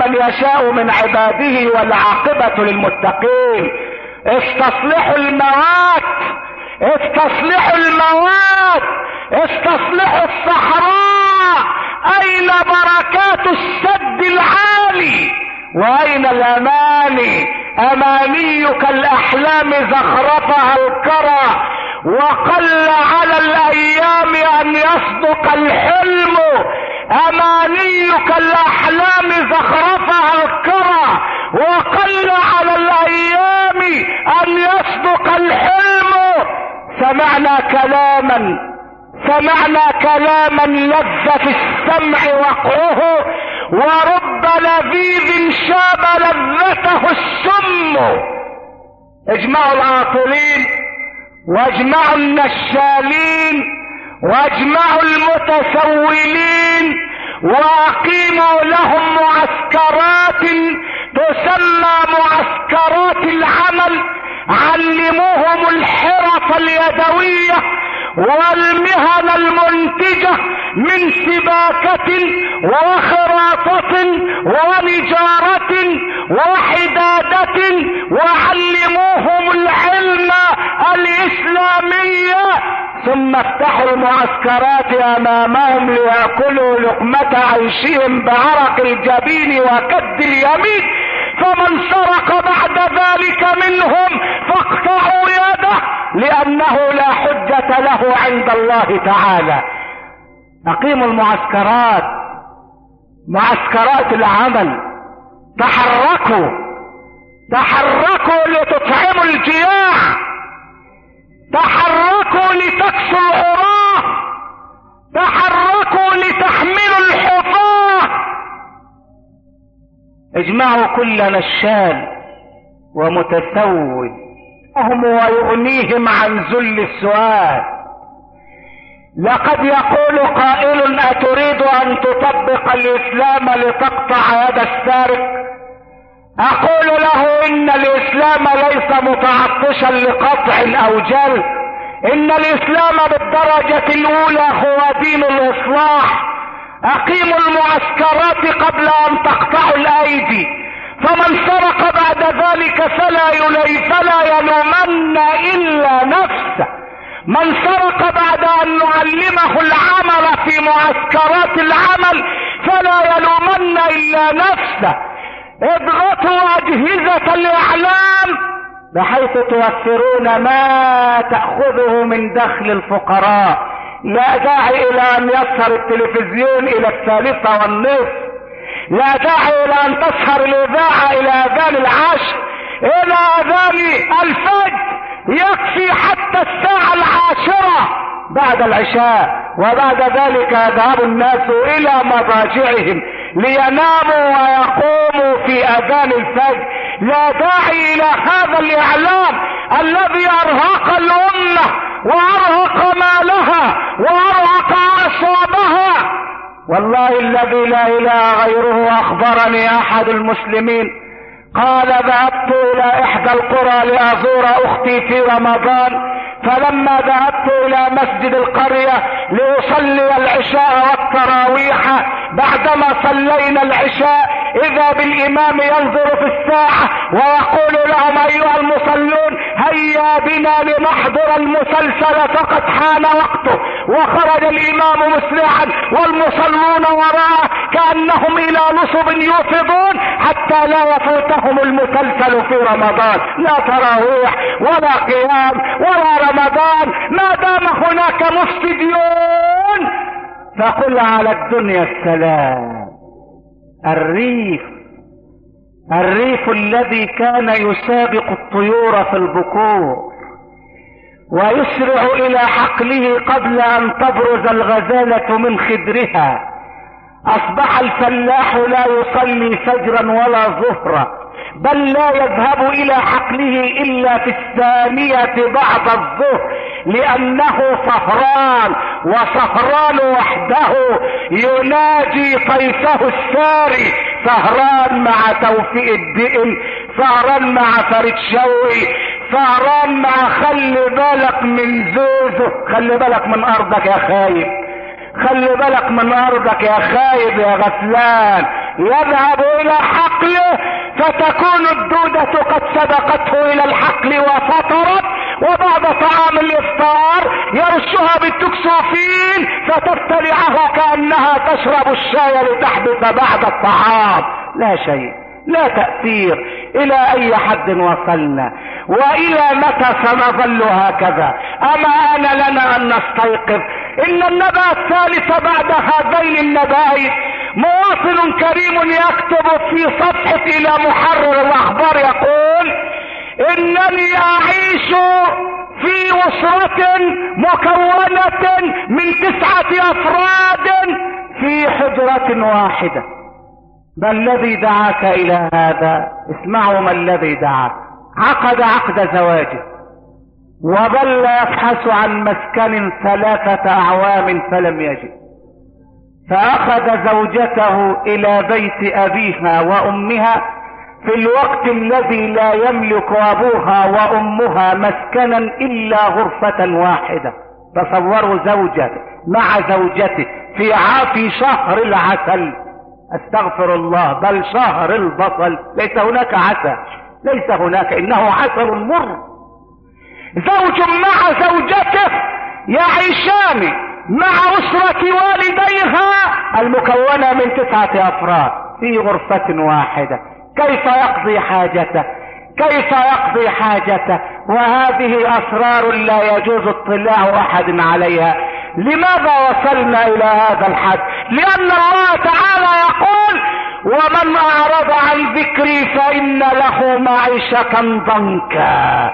Speaker 2: من يشاء من عباده والعاقبة للمتقين. استصلحوا الموات، استصلحوا الموات، استصلحوا الصحراء. اين بركات السد العالي واين الاماني؟ امانيك الاحلام زخرفها الكرى، وقل على الايام ان يصدق الحلم. امانيك الاحلام زخرفها الكرى، وقل على الايام ان يصدق الحلم. سمعنا كلاما سمعنا كلاما لذ في السمع وقعه، ورب لذيذ شاب لذته السم. اجمعوا العاطلين واجمعوا النشالين واجمعوا المتسولين، واقيموا لهم معسكرات تسمى معسكرات العمل. علموهم الحرف اليدوية والمهن المنتجة من سباكة وخراطة ونجارة وحدادة، وعلموهم العلم الإسلامي. ثم افتحوا المعسكرات امامهم ليأكلوا لقمة عيشهم بعرق الجبين وكد اليمين. فمن سرق بعد ذلك منهم فاقطعوا يده، لانه لا حجة له عند الله تعالى. اقيموا المعسكرات، معسكرات العمل. تحركوا تحركوا لتطعموا الجياع، تحركوا لتكسوا العراة، تحركوا لتحملوا الحفاة. اجمعوا كل نشال ومتسول وهم ويغنيهم عن ذل السؤال. لقد يقول قائل: أتريد أن تطبق الإسلام لتقطع يد السارق؟ أقول له: إن الإسلام ليس متعطشا لقطع أو جلب، إن الإسلام بالدرجة الأولى هو دين الإصلاح. أقيموا المعسكرات قبل أن تقطعوا الأيدي. فمن سرق بعد ذلك فلا يلي فلا يلومن إلا نفسه. من سرق بعد أن نعلمه العمل في معسكرات العمل فلا يلومن إلا نفسه. اضغطوا أجهزة الإعلام بحيث توفرون ما تأخذه من دخل الفقراء. لا داعي إلى أن يسهر التلفزيون إلى الثالثة والنصف، لا داعي إلى أن تسهر الإذاعة إلى أذان العشر، إلى أذان الفجر. يكفي حتى الساعة العاشرة بعد العشاء، وبعد ذلك يذهب الناس إلى مضاجعهم ليناموا ويقوموا في أذان الفجر. لا داعي إلى هذا الإعلام الذي أرهق الأمة وأرهق مالها وأرهق أعصابها. والله الذي لا إله غيره أخبرني أحد المسلمين قال: ذهبت إلى إحدى القرى لأزور أختي في رمضان، فلما ذهبت إلى مسجد القرية لأصلي العشاء والتراويح، بعدما صلينا العشاء إذا بالإمام ينظر في الساعة ويقول لهم: أيها المصلون هيا بنا لنحضر المسلسل فقد حان وقته. وخرج الإمام مسرعا والمصلون وراءه كأنهم إلى نصب يوفضون حتى لا يفوتهم المسلسل في رمضان. لا تراويح ولا قيام ولا رمضان ما دام هناك مفسدون. فقل على الدنيا السلام. الريف الريف الذي كان يسابق الطيور في البكور ويسرع إلى حقله قبل أن تبرز الغزالة من خدرها، أصبح الفلاح لا يصلي فجرا ولا ظهرا، بل لا يذهب إلى حقله إلا في الثانية بعد الظهر، لأنه سهران، وسهران وحده يناجي طيفه الساري. سهران مع توفيق الدئن، سهران مع فريد شوقي، سهران مع خلي بالك من زوزو. خلي بالك من أرضك يا خايب، خلي بالك من أرضك يا خايب يا غفلان يذهب الى حقله فتكون الدودة قد سبقته الى الحقل وفطرت، وبعد طعام الافطار يرشها بالتكسوفين فتبتلعه كأنها تشرب الشاي لتحبس بعد الطعام. لا شيء، لا تأثير. الى اي حد وصلنا؟ والى متى سنظل هكذا؟ اما آن لنا ان نستيقظ. ان النبأ الثالث بعد هذين النبأين مواطن كريم يكتب في صفحة الى محرر الاخبار يقول: انني اعيش في اسرة مكونة من تسعة افراد في حجرة واحدة. ما الذي دعاك الى هذا؟ اسمعوا ما الذي دعاك. عقد عقد زواجه وظل يبحث عن مسكن ثلاثة اعوام فلم يجد، فاخذ زوجته الى بيت ابيها وامها في الوقت الذي لا يملك ابوها وامها مسكنا الا غرفة واحدة. تصوروا زوجة مع زوجته في في شهر العسل، استغفر الله، بل شهر البصل. ليس هناك عسل، ليس هناك، انه عسل مر. زوج مع زوجته يعيشان مع اسرة والديها المكونة من تسعة افراد في غرفة واحدة. كيف يقضي حاجته؟ كيف يقضي حاجته وهذه اسرار لا يجوز اطلاع احد عليها؟ لماذا وصلنا الى هذا الحد؟ لان الله تعالى يقول: ومن اعرض عن ذكري فان له معيشة ضنكا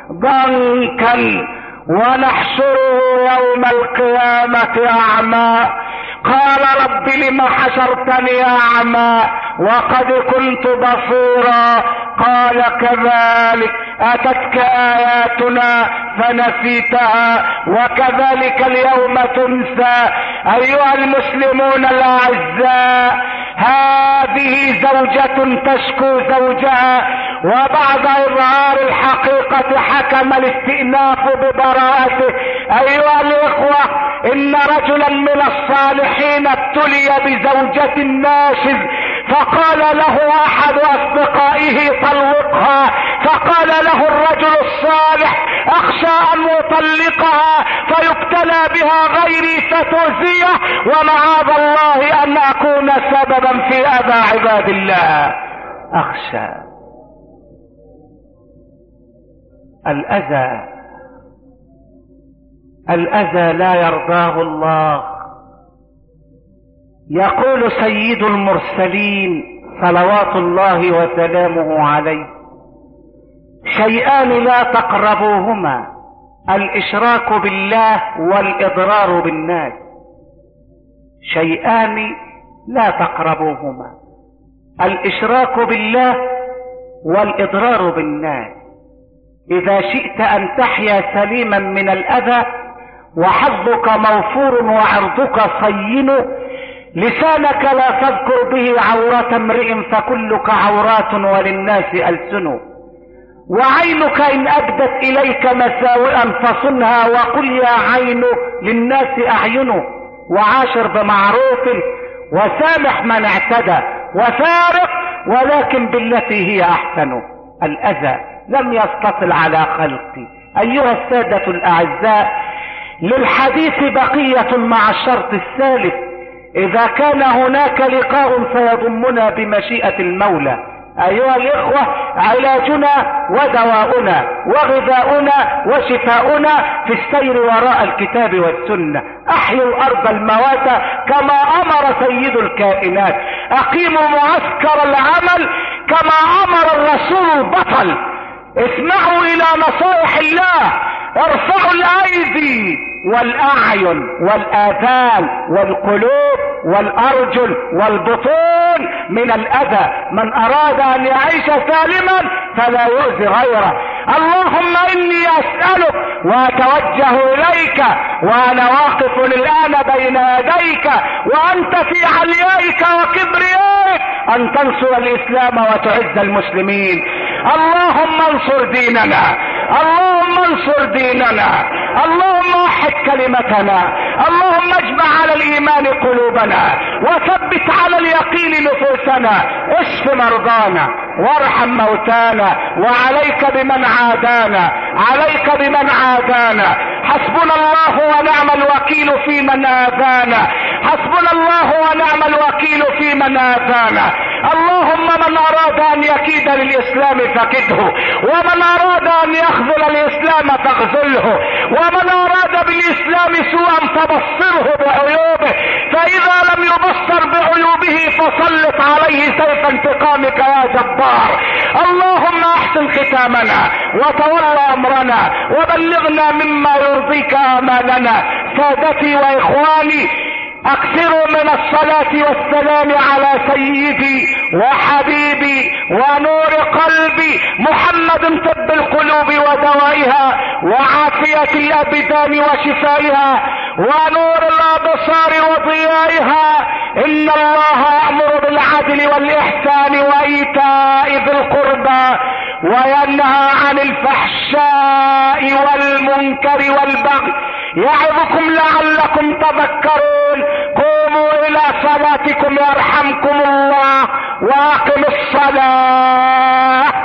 Speaker 2: ضنكا ونحشره يوم القيامة اعمى. قال: رب لم حشرتني اعمى وقد كنت بصيرا. قال: كذلك اتتك اياتنا فنسيتها وكذلك اليوم تنسى. ايها المسلمون الاعزاء، هذه زوجة تشكو زوجها، وبعد اظهار الحقيقة حكم الاستئناف ببراءته. ايها الاخوة، ان رجلا من الصالحين ابتلي بزوجة ناشز، فقال له احد اصدقائه: طلقها. فقال له الرجل الصالح: اخشى ان اطلقها فيبتلى بها غيري فتؤذيه، ومعاذ الله ان اكون سببا في اذى عباد الله. اخشى الاذى، الاذى لا يرضاه الله. يقول سيد المرسلين صلوات الله وسلامه عليه: شيئان لا تقربوهما، الاشراك بالله والاضرار بالناس. شيئان لا تقربوهما، الاشراك بالله والاضرار بالناس. اذا شئت ان تحيا سليما من الاذى وحظك موفور وعرضك صين، لسانك لا تذكر به عورة امرئ فكلك عورات وللناس ألسن، وعينك إن أبدت إليك مساوئا فصنها وقل يا عين للناس أعين، وعاشر بمعروف وسامح من اعتدى وفارق ولكن بالتي هي أحسن. الأذى لم يستطل على خلقي. أيها السادة الأعزاء، للحديث بقية مع الشرط الثالث: إذا كان هناك لقاء سيضمنا بمشيئة المولى. أيها الإخوة، علاجنا ودواؤنا وغذاؤنا وشفاؤنا في السير وراء الكتاب والسنة. أحيوا الأرض المواتى كما أمر سيد الكائنات، أقيموا معسكر العمل كما أمر الرسول البطل. اسمعوا إلى نصائح الله، ارفعوا الأيدي والأعين والآذان والقلوب والأرجل والبطون من الأذى. من أراد أن يعيش سالما فلا يؤذي غيره. اللهم إني أسألك وأتوجه إليك وأنا واقف الآن بين يديك وأنت في عليائك وكبريائك أن تنصر الإسلام وتعز المسلمين. اللهم انصر ديننا، اللهم انصر ديننا، اللهم وحد كلمتنا، اللهم اجمع على الايمان قلوبنا وثبت على اليقين نفوسنا. اشف مرضانا وارحم موتانا، وعليك بمن عادانا، عليك بمن عادانا. حسبنا الله ونعم الوكيل في من آذانا، حسبنا الله ونعم الوكيل في من آذانا. اللهم من اراد ان يكيد للاسلام فكده، ومن اراد ان يخذل الاسلام فاخذله، ومن اراد بالاسلام سوءا فبصره بعيوبه، فاذا لم يبصر بعيوبه فسلط عليه سيف انتقامك يا جبار. اللهم احسن ختامنا وتولى امرنا وبلغنا مما يرضيك امالنا. سادتي واخواني، اكثروا من الصلاة والسلام على سيدي وحبيبي ونور قلبي محمد، طب القلوب ودوائها وعافية الابدان وشفائها ونور الابصار وضيائها. ان الله يأمر بالعدل والاحسان وايتاء ذي القربى وينهى عن الفحشاء والمنكر والبغي، يعظكم لعلكم تذكرون. قوموا الى صلاتكم يرحمكم الله واقم الصلاة.